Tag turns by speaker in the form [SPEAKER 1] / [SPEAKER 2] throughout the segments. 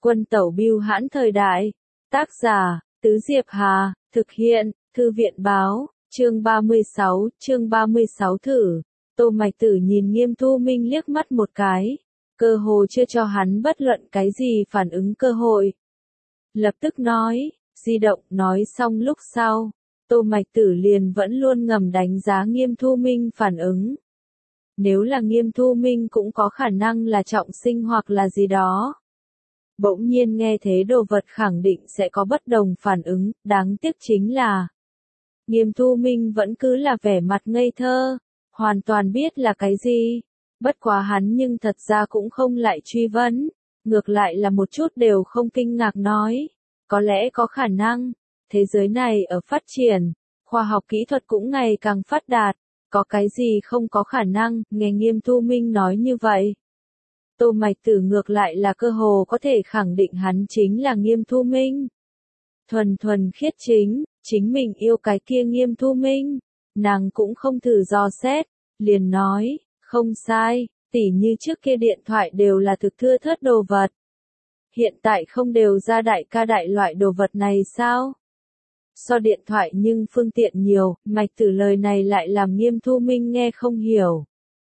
[SPEAKER 1] Quân tẩu bưu hãn thời đại. Tác giả, Tứ Diệp Hà, thực hiện, Thư viện báo, chương 36 thử. Tô Mạch Tử nhìn Nghiêm Thu Minh liếc mắt một cái, cơ hồ chưa cho hắn bất luận cái gì phản ứng cơ hội. Lập tức nói, di động, nói xong lúc sau, Tô Mạch Tử liền vẫn luôn ngầm đánh giá Nghiêm Thu Minh phản ứng. Nếu là Nghiêm Thu Minh cũng có khả năng là trọng sinh hoặc là gì đó. Bỗng nhiên nghe thế đồ vật khẳng định sẽ có bất đồng phản ứng, đáng tiếc chính là Nghiêm Thu Minh vẫn cứ là vẻ mặt ngây thơ, hoàn toàn biết là cái gì. Bất quá hắn nhưng thật ra cũng không lại truy vấn, ngược lại là một chút đều không kinh ngạc nói, có lẽ có khả năng, thế giới này ở phát triển, khoa học kỹ thuật cũng ngày càng phát đạt, có cái gì không có khả năng, nghe Nghiêm Thu Minh nói như vậy. Tô Mạch Tử ngược lại là cơ hồ có thể khẳng định hắn chính là Nghiêm Thu Minh. Thuần khiết chính mình yêu cái kia Nghiêm Thu Minh, nàng cũng không thử dò xét, liền nói, không sai, tỉ như trước kia điện thoại đều là thực thưa thớt đồ vật. Hiện tại không đều ra đại ca đại loại đồ vật này sao? So điện thoại nhưng phương tiện nhiều, Mạch Tử lời này lại làm Nghiêm Thu Minh nghe không hiểu.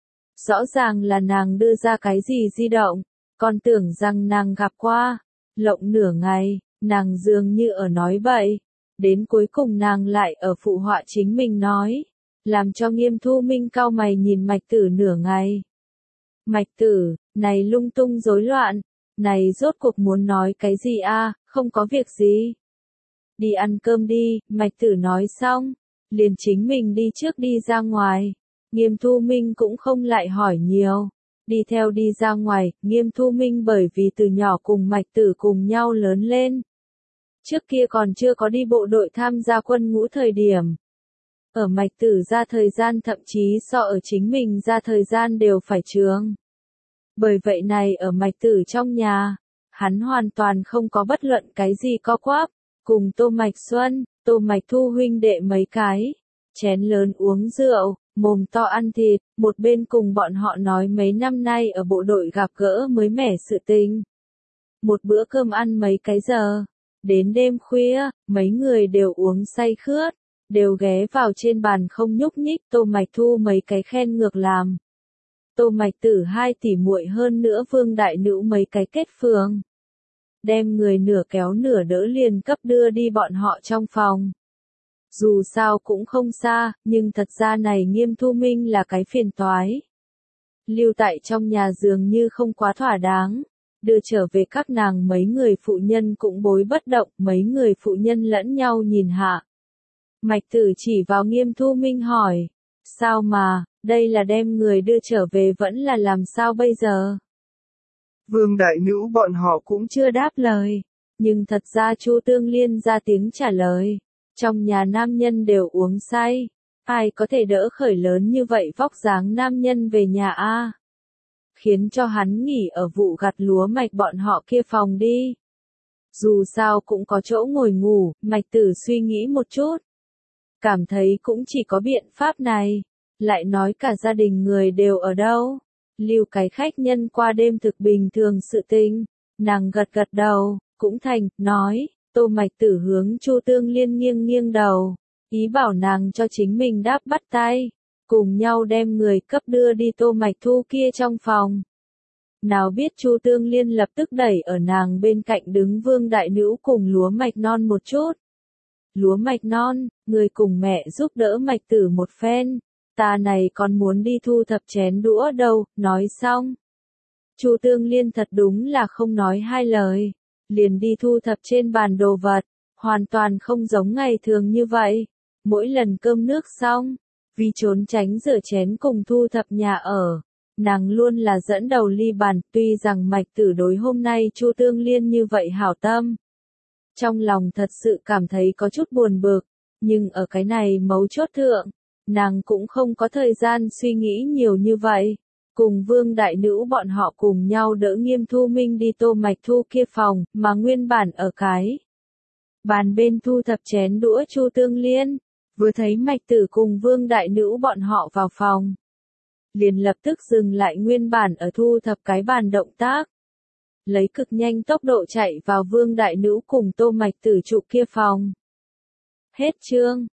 [SPEAKER 1] Rõ ràng là nàng đưa ra cái gì di động, còn tưởng rằng nàng gặp qua, lộng nửa ngày, nàng dường như ở nói bậy, đến cuối cùng nàng lại ở phụ họa chính mình nói, làm cho Nghiêm Thu Minh cau mày nhìn Mạch Tử nửa ngày. Mạch Tử, này lung tung rối loạn, này rốt cuộc muốn nói cái gì a? Không có việc gì. Đi ăn cơm đi, Mạch Tử nói xong, liền chính mình đi trước đi ra ngoài. Nghiêm Thu Minh cũng không lại hỏi nhiều, đi theo đi ra ngoài. Nghiêm Thu Minh bởi vì từ nhỏ cùng Mạch Tử cùng nhau lớn lên. Trước kia còn chưa có đi bộ đội tham gia quân ngũ thời điểm. Ở Mạch Tử ra thời gian thậm chí so ở chính mình ra thời gian đều phải trường. Bởi vậy này ở Mạch Tử trong nhà, hắn hoàn toàn không có bất luận cái gì co quắp, cùng Tô Mạch Xuân, Tô Mạch Thu huynh đệ mấy cái, chén lớn uống rượu, mồm to ăn thịt, một bên cùng bọn họ nói mấy năm nay ở bộ đội gặp gỡ mới mẻ sự tình. Một bữa cơm ăn mấy cái giờ, đến đêm khuya, mấy người đều uống say khướt, đều ghé vào trên bàn không nhúc nhích. Tô Mạch Thu mấy cái khen ngược làm. Tô Mạch Tử hai tỷ muội hơn nữa Vương Đại Nữ mấy cái kết phường. Đem người nửa kéo nửa đỡ liền cấp đưa đi bọn họ trong phòng. Dù sao cũng không xa, nhưng thật ra này Nghiêm Thu Minh là cái phiền toái. Lưu tại trong nhà dường như không quá thỏa đáng, đưa trở về các nàng mấy người phụ nhân cũng bối bất động, mấy người phụ nhân lẫn nhau nhìn hạ. Mạch Tử chỉ vào Nghiêm Thu Minh hỏi, sao mà, đây là đem người đưa trở về vẫn là làm sao bây giờ?
[SPEAKER 2] Vương Đại Nữ bọn họ cũng
[SPEAKER 1] chưa đáp lời, nhưng thật ra Chu Tương Liên ra tiếng trả lời. Trong nhà nam nhân đều uống say, ai có thể đỡ khởi lớn như vậy vóc dáng nam nhân về nhà a? Khiến cho hắn nghỉ ở vụ gặt lúa Mạch bọn họ kia phòng đi. Dù sao cũng có chỗ ngồi ngủ, Mạch Tử suy nghĩ một chút. Cảm thấy cũng chỉ có biện pháp này, lại nói cả gia đình người đều ở đâu. Lưu cái khách nhân qua đêm thực bình thường sự tình, nàng gật gật đầu, cũng thành, nói. Tô Mạch Tử hướng Chu Tương Liên nghiêng đầu, ý bảo nàng cho chính mình đáp bắt tay, cùng nhau đem người cấp đưa đi Tô Mạch Thu kia trong phòng. Nào biết Chu Tương Liên lập tức đẩy ở nàng bên cạnh đứng Vương Đại Nữ cùng Lúa Mạch Non một chút. Lúa Mạch Non, người cùng mẹ giúp đỡ Mạch Tử một phen, ta này còn muốn đi thu thập chén đũa đâu, nói xong. Chu Tương Liên thật đúng là không nói hai lời. Liền đi thu thập trên bàn đồ vật, hoàn toàn không giống ngày thường như vậy. Mỗi lần cơm nước xong, vì trốn tránh rửa chén cùng thu thập nhà ở, nàng luôn là dẫn đầu ly bàn. Tuy rằng Mạch Tử đối hôm nay Chu Tương Liên như vậy hảo tâm, trong lòng thật sự cảm thấy có chút buồn bực, nhưng ở cái này mấu chốt thượng, nàng cũng không có thời gian suy nghĩ nhiều như vậy. Cùng Vương Đại Nữ bọn họ cùng nhau đỡ Nghiêm Thu Minh đi Tô Mạch Thu kia phòng, mà nguyên bản ở cái bàn bên thu thập chén đũa Chu Tương Liên, vừa thấy Mạch Tử cùng Vương Đại Nữ bọn họ vào phòng, liền lập tức dừng lại nguyên bản ở thu thập cái bàn động tác. lấy cực nhanh tốc độ chạy vào Vương Đại Nữ cùng Tô Mạch Tử trụ kia phòng. Hết chương.